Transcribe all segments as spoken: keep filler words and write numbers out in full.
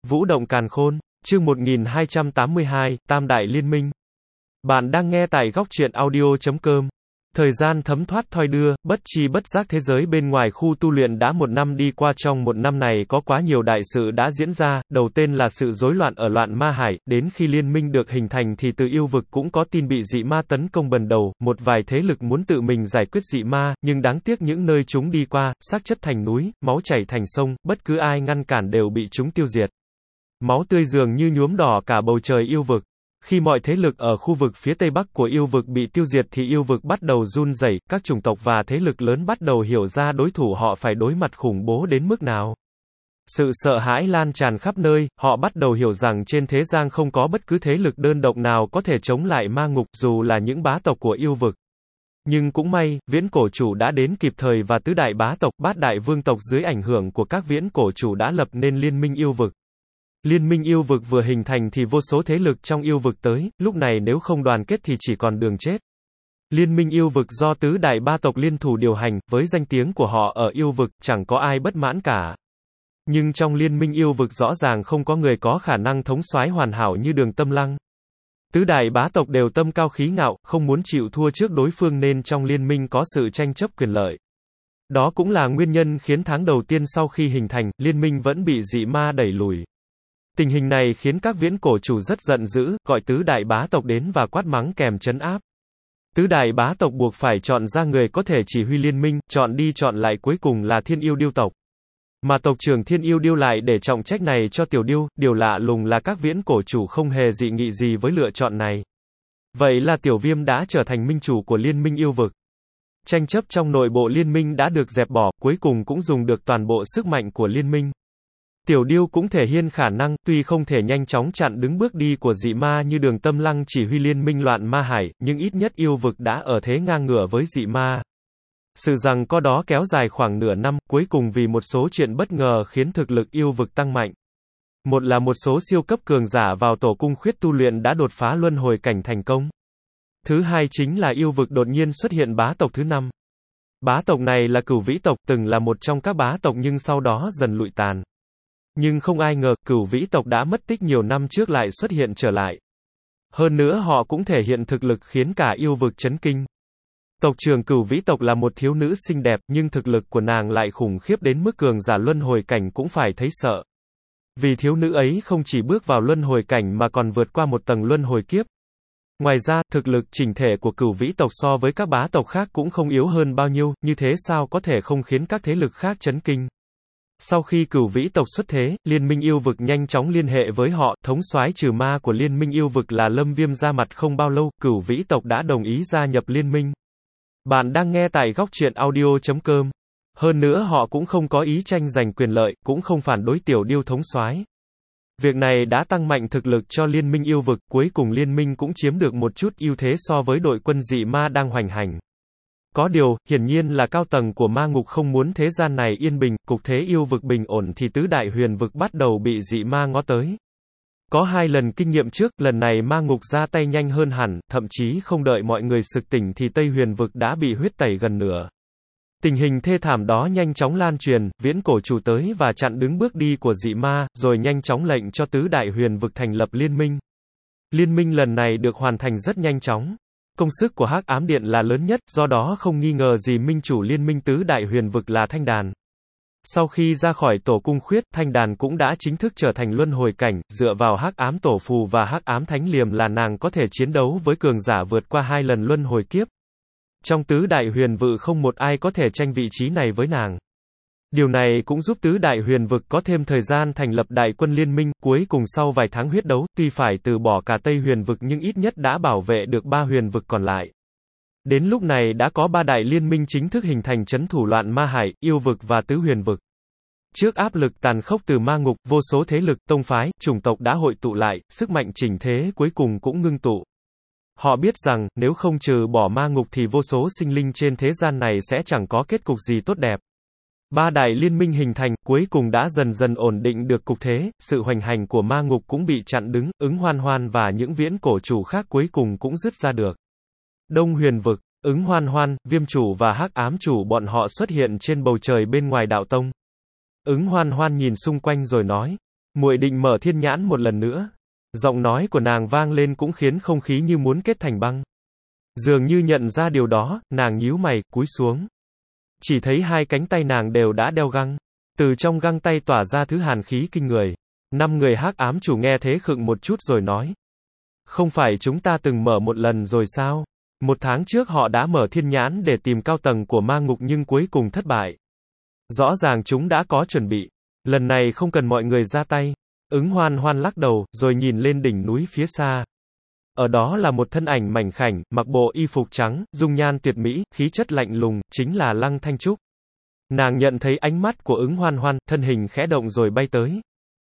Vũ động càn khôn, chương một nghìn hai trăm tám mươi hai, Tam Đại Liên Minh. Bạn đang nghe tại góc truyện audio chấm com. Thời gian thấm thoát thoi đưa, bất chi bất giác thế giới bên ngoài khu tu luyện đã một năm đi qua. Trong một năm này có quá nhiều đại sự đã diễn ra. Đầu tên là sự rối loạn ở Loạn Ma Hải. Đến khi liên minh được hình thành thì từ yêu vực cũng có tin bị dị ma tấn công bần đầu. Một vài thế lực muốn tự mình giải quyết dị ma, nhưng đáng tiếc những nơi chúng đi qua, xác chất thành núi, máu chảy thành sông, bất cứ ai ngăn cản đều bị chúng tiêu diệt. Máu tươi dường như nhuốm đỏ cả bầu trời yêu vực. Khi mọi thế lực ở khu vực phía tây bắc của yêu vực bị tiêu diệt thì yêu vực bắt đầu run rẩy, các chủng tộc và thế lực lớn bắt đầu hiểu ra đối thủ họ phải đối mặt khủng bố đến mức nào. Sự sợ hãi lan tràn khắp nơi, họ bắt đầu hiểu rằng trên thế gian không có bất cứ thế lực đơn độc nào có thể chống lại ma ngục, dù là những bá tộc của yêu vực. Nhưng cũng may, viễn cổ chủ đã đến kịp thời và tứ đại bá tộc, bát đại vương tộc dưới ảnh hưởng của các viễn cổ chủ đã lập nên liên minh yêu vực. Liên minh yêu vực vừa hình thành thì vô số thế lực trong yêu vực tới, lúc này nếu không đoàn kết thì chỉ còn đường chết. Liên minh yêu vực do tứ đại ba tộc liên thủ điều hành, với danh tiếng của họ ở yêu vực, chẳng có ai bất mãn cả. Nhưng trong liên minh yêu vực rõ ràng không có người có khả năng thống soái hoàn hảo như Đường Tâm Lăng. Tứ đại bá tộc đều tâm cao khí ngạo, không muốn chịu thua trước đối phương nên trong liên minh có sự tranh chấp quyền lợi. Đó cũng là nguyên nhân khiến tháng đầu tiên sau khi hình thành, liên minh vẫn bị dị ma đẩy lùi. Tình hình này khiến các viễn cổ chủ rất giận dữ, gọi tứ đại bá tộc đến và quát mắng kèm trấn áp. Tứ đại bá tộc buộc phải chọn ra người có thể chỉ huy liên minh, chọn đi chọn lại cuối cùng là Thiên Yêu Điêu tộc. Mà tộc trưởng Thiên Yêu Điêu lại để trọng trách này cho Tiểu Điêu, điều lạ lùng là các viễn cổ chủ không hề dị nghị gì với lựa chọn này. Vậy là Tiểu Viêm đã trở thành minh chủ của liên minh yêu vực. Tranh chấp trong nội bộ liên minh đã được dẹp bỏ, cuối cùng cũng dùng được toàn bộ sức mạnh của liên minh. Tiểu Điêu cũng thể hiện khả năng, tuy không thể nhanh chóng chặn đứng bước đi của dị ma như Đường Tâm Lăng chỉ huy liên minh Loạn Ma Hải, nhưng ít nhất yêu vực đã ở thế ngang ngửa với dị ma. Sự giằng co đó kéo dài khoảng nửa năm, cuối cùng vì một số chuyện bất ngờ khiến thực lực yêu vực tăng mạnh. Một là một số siêu cấp cường giả vào tổ cung khuyết tu luyện đã đột phá luân hồi cảnh thành công. Thứ hai chính là yêu vực đột nhiên xuất hiện bá tộc thứ năm. Bá tộc này là Cửu Vĩ tộc, từng là một trong các bá tộc nhưng sau đó dần lụi tàn. Nhưng không ai ngờ, Cửu Vĩ tộc đã mất tích nhiều năm trước lại xuất hiện trở lại. Hơn nữa họ cũng thể hiện thực lực khiến cả yêu vực chấn kinh. Tộc trưởng Cửu Vĩ tộc là một thiếu nữ xinh đẹp, nhưng thực lực của nàng lại khủng khiếp đến mức cường giả luân hồi cảnh cũng phải thấy sợ. Vì thiếu nữ ấy không chỉ bước vào luân hồi cảnh mà còn vượt qua một tầng luân hồi kiếp. Ngoài ra, thực lực chỉnh thể của Cửu Vĩ tộc so với các bá tộc khác cũng không yếu hơn bao nhiêu, như thế sao có thể không khiến các thế lực khác chấn kinh. Sau khi Cửu Vĩ tộc xuất thế, liên minh yêu vực nhanh chóng liên hệ với họ, thống soái trừ ma của liên minh yêu vực là Lâm Viêm ra mặt không bao lâu, Cửu Vĩ tộc đã đồng ý gia nhập liên minh. Bạn đang nghe tại góc truyện audio chấm com. Hơn nữa họ cũng không có ý tranh giành quyền lợi, cũng không phản đối Tiểu Điêu thống soái. Việc này đã tăng mạnh thực lực cho liên minh yêu vực, cuối cùng liên minh cũng chiếm được một chút ưu thế so với đội quân dị ma đang hoành hành. Có điều, hiển nhiên là cao tầng của ma ngục không muốn thế gian này yên bình, cục thế yêu vực bình ổn thì tứ đại huyền vực bắt đầu bị dị ma ngó tới. Có hai lần kinh nghiệm trước, lần này ma ngục ra tay nhanh hơn hẳn, thậm chí không đợi mọi người sực tỉnh thì Tây huyền vực đã bị huyết tẩy gần nửa. Tình hình thê thảm đó nhanh chóng lan truyền, viễn cổ chủ tới và chặn đứng bước đi của dị ma, rồi nhanh chóng lệnh cho tứ đại huyền vực thành lập liên minh. Liên minh lần này được hoàn thành rất nhanh chóng. Công sức của Hắc Ám Điện là lớn nhất, do đó không nghi ngờ gì minh chủ liên minh tứ đại huyền vực là Thanh Đàn. Sau khi ra khỏi tổ cung khuyết, Thanh Đàn cũng đã chính thức trở thành luân hồi cảnh, dựa vào Hắc Ám Tổ Phù và Hắc Ám Thánh Liềm là nàng có thể chiến đấu với cường giả vượt qua hai lần luân hồi kiếp. Trong tứ đại huyền vực không một ai có thể tranh vị trí này với nàng. Điều này cũng giúp tứ đại huyền vực có thêm thời gian thành lập đại quân liên minh, cuối cùng sau vài tháng huyết đấu, tuy phải từ bỏ cả Tây huyền vực nhưng ít nhất đã bảo vệ được ba huyền vực còn lại. Đến lúc này đã có ba đại liên minh chính thức hình thành trấn thủ Loạn Ma Hải, yêu vực và tứ huyền vực. Trước áp lực tàn khốc từ ma ngục, vô số thế lực, tông phái, chủng tộc đã hội tụ lại, sức mạnh chỉnh thế cuối cùng cũng ngưng tụ. Họ biết rằng, nếu không trừ bỏ ma ngục thì vô số sinh linh trên thế gian này sẽ chẳng có kết cục gì tốt đẹp. Ba đại liên minh hình thành, cuối cùng đã dần dần ổn định được cục thế, sự hoành hành của ma ngục cũng bị chặn đứng, Ứng Hoan Hoan và những viễn cổ chủ khác cuối cùng cũng dứt ra được. Đông huyền vực, Ứng Hoan Hoan, Viêm chủ và Hắc Ám chủ bọn họ xuất hiện trên bầu trời bên ngoài đạo tông. Ứng Hoan Hoan nhìn xung quanh rồi nói, Muội định mở thiên nhãn một lần nữa. Giọng nói của nàng vang lên cũng khiến không khí như muốn kết thành băng. Dường như nhận ra điều đó, nàng nhíu mày, cúi xuống. Chỉ thấy hai cánh tay nàng đều đã đeo găng. Từ trong găng tay tỏa ra thứ hàn khí kinh người. Năm người hắc ám chủ nghe thế khựng một chút rồi nói. Không phải chúng ta từng mở một lần rồi sao? Một tháng trước họ đã mở thiên nhãn để tìm cao tầng của ma ngục nhưng cuối cùng thất bại. Rõ ràng chúng đã có chuẩn bị. Lần này không cần mọi người ra tay. Ứng Hoan Hoan lắc đầu, rồi nhìn lên đỉnh núi phía xa. Ở đó là một thân ảnh mảnh khảnh, mặc bộ y phục trắng, dung nhan tuyệt mỹ, khí chất lạnh lùng, chính là Lăng Thanh Trúc. Nàng nhận thấy ánh mắt của Ứng Hoan Hoan, thân hình khẽ động rồi bay tới.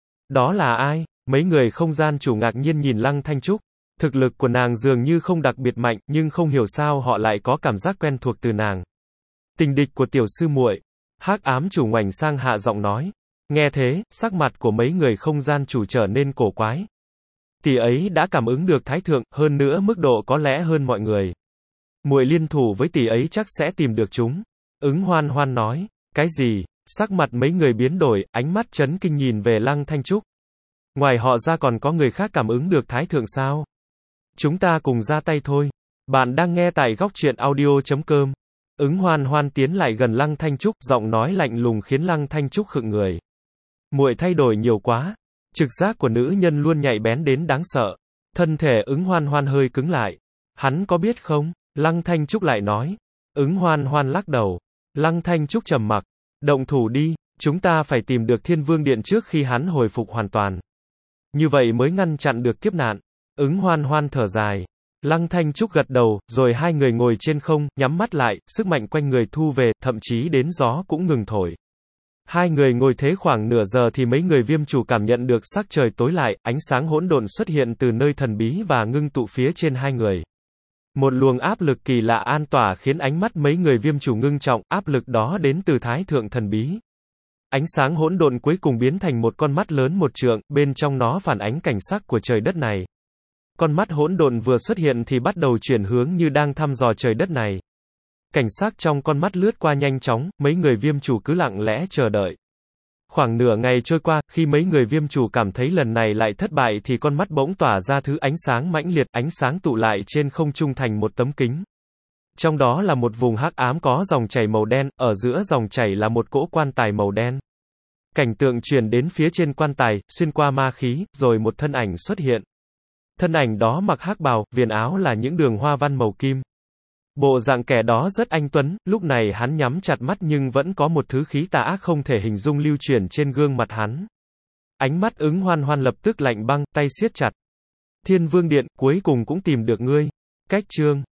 Đó là ai? Mấy người không gian chủ ngạc nhiên nhìn Lăng Thanh Trúc. Thực lực của nàng dường như không đặc biệt mạnh, nhưng không hiểu sao họ lại có cảm giác quen thuộc từ nàng. Tình địch của tiểu sư muội. Hắc ám chủ ngoảnh sang hạ giọng nói. Nghe thế, sắc mặt của mấy người không gian chủ trở nên cổ quái. Tỷ ấy đã cảm ứng được thái thượng, hơn nữa mức độ có lẽ hơn mọi người. Muội liên thủ với tỷ ấy chắc sẽ tìm được chúng. Ứng Hoan Hoan nói. Cái gì? Sắc mặt mấy người biến đổi, ánh mắt chấn kinh nhìn về Lăng Thanh Trúc. Ngoài họ ra còn có người khác cảm ứng được thái thượng sao? Chúng ta cùng ra tay thôi. Bạn đang nghe tại góc truyện audio chấm com. Ứng Hoan Hoan tiến lại gần Lăng Thanh Trúc, giọng nói lạnh lùng khiến Lăng Thanh Trúc khựng người. Muội thay đổi nhiều quá. Trực giác của nữ nhân luôn nhạy bén đến đáng sợ. Thân thể Ứng Hoan Hoan hơi cứng lại. Hắn có biết không? Lăng Thanh Trúc lại nói. Ứng Hoan Hoan lắc đầu. Lăng Thanh Trúc trầm mặc. Động thủ đi, chúng ta phải tìm được Thiên Vương Điện trước khi hắn hồi phục hoàn toàn. Như vậy mới ngăn chặn được kiếp nạn. Ứng Hoan Hoan thở dài. Lăng Thanh Trúc gật đầu, rồi hai người ngồi trên không, nhắm mắt lại, sức mạnh quanh người thu về, thậm chí đến gió cũng ngừng thổi. Hai người ngồi thế khoảng nửa giờ thì mấy người viêm chủ cảm nhận được sắc trời tối lại, ánh sáng hỗn độn xuất hiện từ nơi thần bí và ngưng tụ phía trên hai người. Một luồng áp lực kỳ lạ an tỏa khiến ánh mắt mấy người viêm chủ ngưng trọng, áp lực đó đến từ thái thượng thần bí. Ánh sáng hỗn độn cuối cùng biến thành một con mắt lớn một trượng, bên trong nó phản ánh cảnh sắc của trời đất này. Con mắt hỗn độn vừa xuất hiện thì bắt đầu chuyển hướng như đang thăm dò trời đất này. Cảnh sắc trong con mắt lướt qua nhanh chóng, mấy người viêm chủ cứ lặng lẽ chờ đợi. Khoảng nửa ngày trôi qua, khi mấy người viêm chủ cảm thấy lần này lại thất bại thì con mắt bỗng tỏa ra thứ ánh sáng mãnh liệt, ánh sáng tụ lại trên không trung thành một tấm kính. Trong đó là một vùng hắc ám có dòng chảy màu đen, ở giữa dòng chảy là một cỗ quan tài màu đen. Cảnh tượng truyền đến phía trên quan tài, xuyên qua ma khí, rồi một thân ảnh xuất hiện. Thân ảnh đó mặc hắc bào, viền áo là những đường hoa văn màu kim. Bộ dạng kẻ đó rất anh tuấn, lúc này hắn nhắm chặt mắt nhưng vẫn có một thứ khí tà ác không thể hình dung lưu chuyển trên gương mặt hắn. Ánh mắt Ứng Hoan Hoan lập tức lạnh băng, tay siết chặt. Thiên Vương Điện, cuối cùng cũng tìm được ngươi. Cách chương